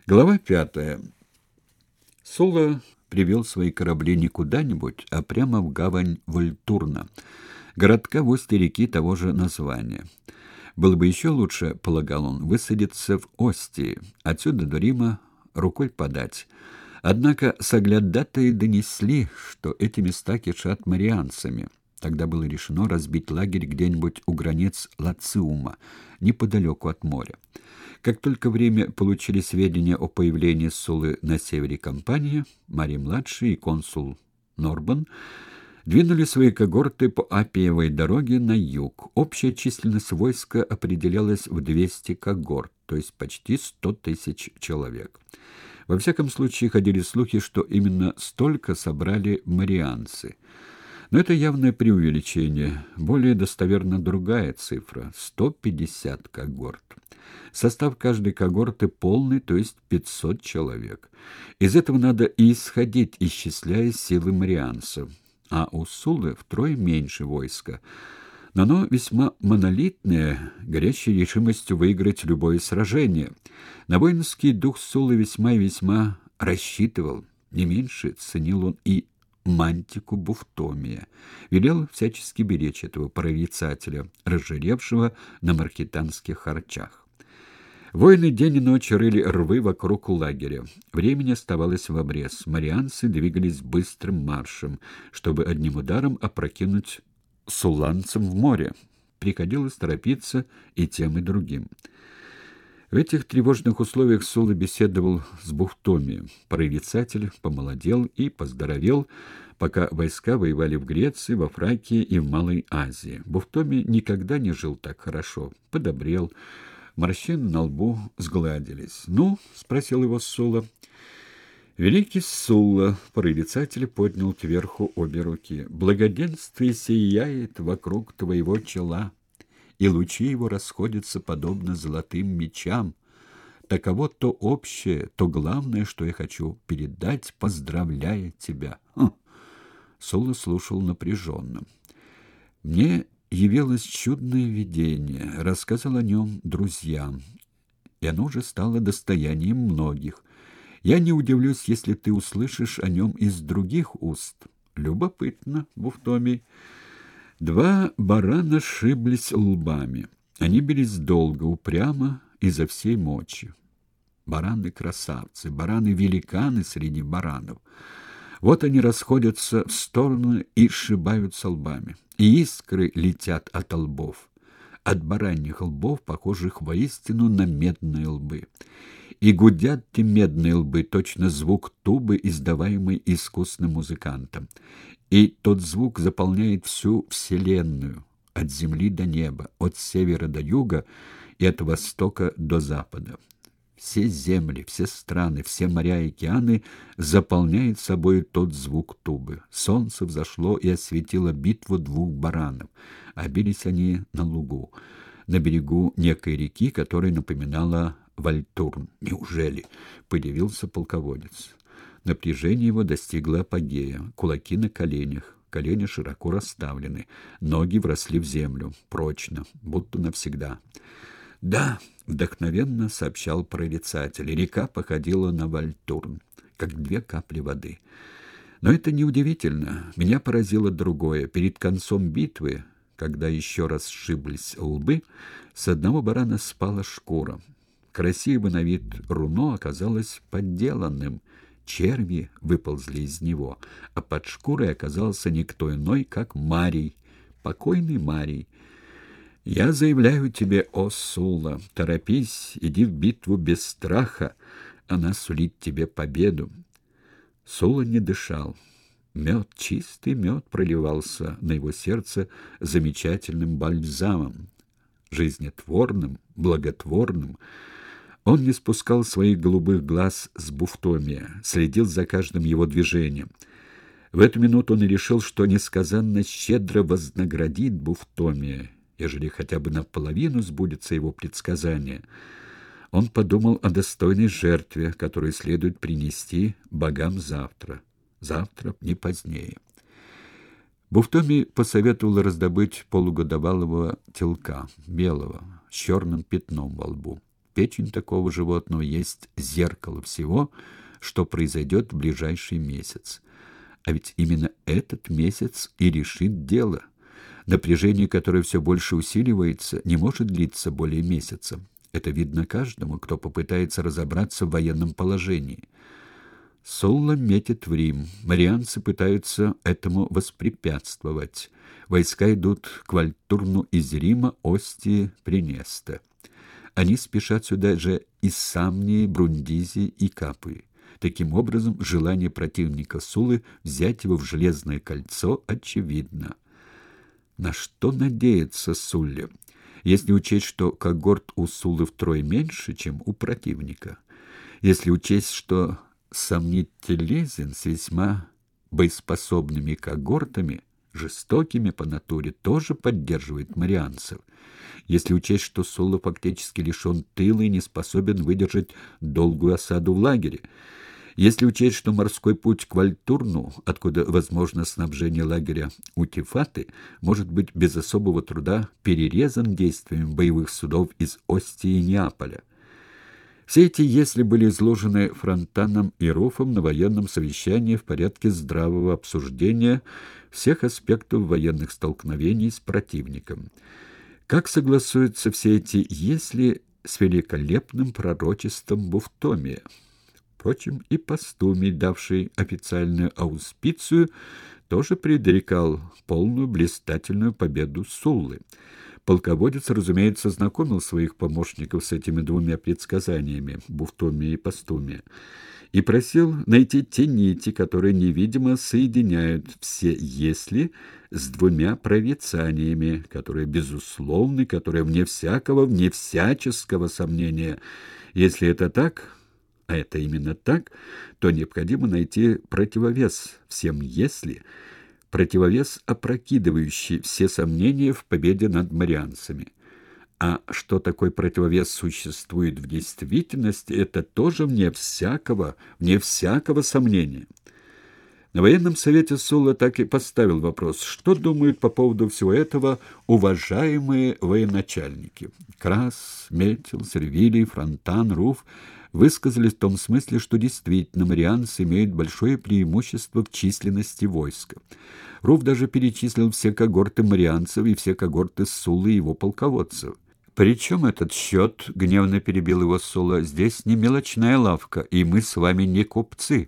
Глава 5. Сула привел свои корабли не куда-нибудь, а прямо в гавань Вольтурна, городка в устье реки того же названия. Было бы еще лучше, полагал он, высадиться в Остии, отсюда до Рима рукой подать. Однако соглядатые донесли, что эти места кишат марианцами. Тогда было решено разбить лагерь где-нибудь у границ Лациума, неподалеку от моря. Как только время получили сведения о появлении Сулы на севере кампании, Марий-младший и консул Норбан двинули свои когорты по Аппиевой дороге на юг. Общая численность войска определялась в 200 когорт, то есть почти 100 тысяч человек. Во всяком случае, ходили слухи, что именно столько собрали марианцы. Но это явное преувеличение. Более достоверна другая цифра — 150 когорт. Состав каждой когорты полный, то есть 500 человек. Из этого надо и исходить, исчисляя силы марианцев. А у Сулы втрое меньше войска. Но оно весьма монолитное, горящей решимостью выиграть любое сражение. На воинский дух Сулы весьма и весьма рассчитывал. Не меньше ценил он и Мантику Буфтомия. Велел всячески беречь этого прорицателя, разжиревшего на маркетанских харчах. Воины день и ночь рыли рвы вокруг лагеря. Времени оставалось в обрез. Марианцы двигались быстрым маршем, чтобы одним ударом опрокинуть сулланцам в море. Приходилось торопиться и тем, и другим. В этих тревожных условиях Сула беседовал с Буфтомием. Прорицатель помолодел и поздоровел, пока войска воевали в Греции, во Фракии и в Малой Азии. Буфтомий никогда не жил так хорошо. Подобрел. Морщины на лбу сгладились. «Ну?» — спросил его Сула. «Великий Сула!» — прорицатель поднял кверху обе руки. «Благоденствие сияет вокруг твоего чела, и лучи его расходятся подобно золотым мечам. Таково то общее, то главное, что я хочу передать, поздравляя тебя». Сула слушал напряженно. «Мне явилось чудное видение, рассказал о нем друзьям, и оно уже стало достоянием многих. Я не удивлюсь, если ты услышишь о нем из других уст». «Любопытно, Буфтомий». Два барана сшиблись лбами. Они бились долго, упрямо, изо всей мочи. Бараны-красавцы, бараны-великаны среди баранов. Вот они расходятся в стороны и сшибаются лбами. И искры летят от лбов, от бараньих лбов, похожих воистину на медные лбы. И гудят те медные лбы, точно звук тубы, издаваемый искусным музыкантом. И тот звук заполняет всю вселенную, от земли до неба, от севера до юга и от востока до запада. Все земли, все страны, все моря и океаны заполняет собой тот звук тубы. Солнце взошло и осветило битву двух баранов, а бились они на лугу, на берегу некой реки, которая напоминала Вольтурн. «Неужели?» — подивился полководец. Напряжение его достигло апогея. Кулаки на коленях, колени широко расставлены, ноги вросли в землю, прочно, будто навсегда. «Да», — вдохновенно сообщал прорицатель, — река походила на Вольтурн, как две капли воды. Но это неудивительно. Меня поразило другое. Перед концом битвы, когда еще раз сшиблись лбы, с одного барана спала шкура. Красивое на вид руно оказалось подделанным. Черви выползли из него, а под шкурой оказался никто иной, как Марий, покойный Марий. «Я заявляю тебе, о Сула, торопись, иди в битву без страха, она сулит тебе победу». Сула не дышал. Мед, чистый мед проливался на его сердце замечательным бальзамом, жизнетворным, благотворным. Он не спускал своих голубых глаз с Буфтомия, следил за каждым его движением. В эту минуту он и решил, что несказанно щедро вознаградит Буфтомия, ежели хотя бы наполовину сбудется его предсказание. Он подумал о достойной жертве, которую следует принести богам завтра. Завтра, не позднее. Буфтомий посоветовал раздобыть полугодовалого телка, белого, с черным пятном во лбу. печень такого животного есть зеркало всего, что произойдет в ближайший месяц. А ведь именно этот месяц и решит дело. Напряжение, которое все больше усиливается, не может длиться более месяца. Это видно каждому, кто попытается разобраться в военном положении. Сулла метит в Рим. Марианцы пытаются этому воспрепятствовать. Войска идут к Вольтурну из Рима, Остии, Пренеста. Они спешат сюда же из Самнии, Брундизии и Капуи. Таким образом, желание противника Суллы взять его в железное кольцо очевидно. На что надеяться Сулле, если учесть, что когорт у Суллы втрое меньше, чем у противника? Если учесть, что Самнителезин с весьма боеспособными когортами, жестокими по натуре, тоже поддерживает марианцев. Если учесть, что Сулла фактически лишен тыла и не способен выдержать долгую осаду в лагере. Если учесть, что морской путь к Вольтурну, откуда возможно снабжение лагеря у Тифаты, может быть без особого труда перерезан действиями боевых судов из Остии и Неаполя. Все эти «если» были изложены Фронтаном и Руфом на военном совещании в порядке здравого обсуждения всех аспектов военных столкновений с противником. Как согласуются все эти «если» с великолепным пророчеством Буфтомия? Впрочем, и Постумий, давший официальную ауспицию, тоже предрекал полную блистательную победу Суллы. Полководец, разумеется, знакомил своих помощников с этими двумя предсказаниями, Буфтомия и Постумия, и просил найти те нити, которые невидимо соединяют все «если» с двумя прорицаниями, которые безусловны, которые вне всякого, вне всяческого сомнения. Если это так... а это именно так, то необходимо найти противовес всем «если», противовес, опрокидывающий все сомнения в победе над марианцами. А что такой противовес существует в действительности, это тоже вне всякого сомнения. На военном совете Сулла так и поставил вопрос, что думают по поводу всего этого уважаемые военачальники. Крас, Метил, Сервилий, Фронтан, Руф высказались в том смысле, что действительно марианцы имеют большое преимущество в численности войска. Руф даже перечислил все когорты марианцев и все когорты Суллы и его полководцев. «При чем этот счет?» — гневно перебил его Сулла. «Здесь не мелочная лавка, и мы с вами не купцы».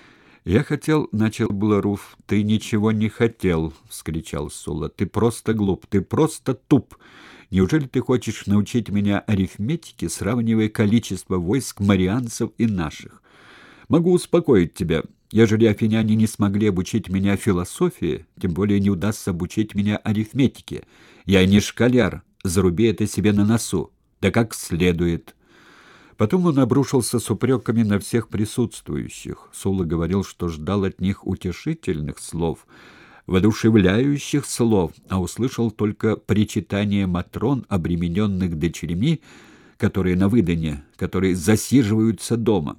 «Я хотел...» — начал было Руф. «Ты ничего не хотел!» — вскричал Сулла. «Ты просто глуп, ты просто туп! Неужели ты хочешь научить меня арифметике, сравнивая количество войск марианцев и наших? Могу успокоить тебя. Ежели афиняне не смогли обучить меня философии, тем более не удастся обучить меня арифметике. Я не школяр, заруби это себе на носу. Да как следует!» Потом он обрушился с упреками на всех присутствующих. Сулла говорил, что ждал от них утешительных слов, воодушевляющих слов, а услышал только причитание матрон, обремененных дочерьми, которые на выдане, которые засиживаются дома.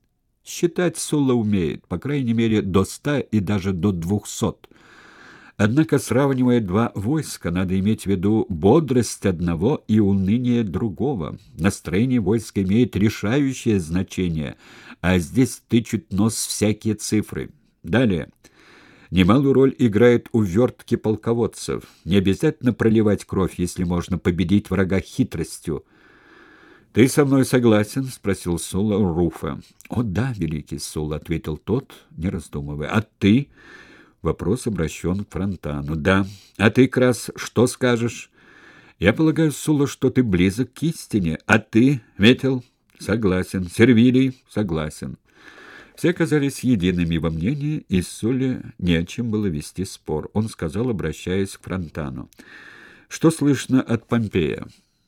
Считать Сулла умеет, по крайней мере, до 100 и даже до 200. Однако, сравнивая два войска, надо иметь в виду бодрость одного и уныние другого. Настроение войска имеет решающее значение, а здесь тычут нос всякие цифры. Далее. Немалую роль играет увертки полководцев. Не обязательно проливать кровь, если можно победить врага хитростью. «Ты со мной согласен?» — спросил Сулла Руфа. «О да, великий Сулла», — ответил тот, не раздумывая. «А ты?» Вопрос обращен к Фронтану. «Да. А ты, Крас, что скажешь?» «Я полагаю, Сулла, что ты близок к истине. А ты, Метил?» «Согласен. Сервилий?» «Согласен». Все оказались едиными во мнении, и Сулле не о чем было вести спор. Он сказал, обращаясь к Фронтану. «Что слышно от Помпея?»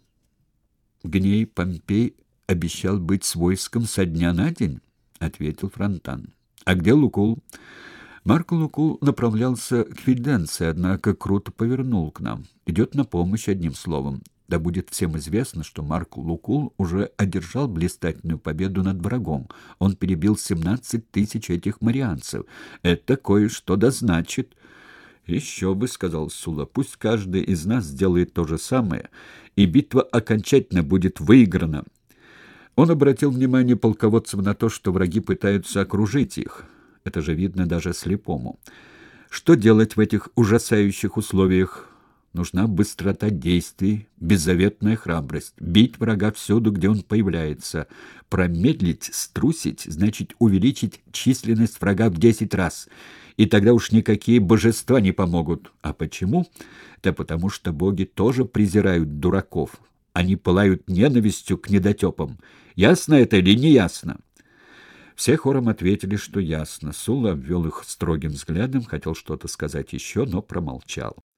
«Гней Помпей обещал быть с войском со дня на день», — ответил Фронтан. «А где Лукул?» Марк Лукул направлялся к Фиденции, однако круто повернул к нам. Идет на помощь, одним словом. Да будет всем известно, что Марк Лукул уже одержал блистательную победу над врагом. Он перебил 17 тысяч этих марианцев. Это кое-что да значит. «Еще бы», — сказал Сулла, — «пусть каждый из нас сделает то же самое, и битва окончательно будет выиграна». Он обратил внимание полководцев на то, что враги пытаются окружить их. Это же видно даже слепому. Что делать в этих ужасающих условиях? Нужна быстрота действий, беззаветная храбрость. Бить врага всюду, где он появляется. Промедлить, струсить, значит увеличить численность врага в 10 раз. И тогда уж никакие божества не помогут. А почему? Да потому что боги тоже презирают дураков. Они пылают ненавистью к недотепам. Ясно это или не ясно? Все хором ответили, что ясно. Сула обвел их строгим взглядом, хотел что-то сказать еще, но промолчал.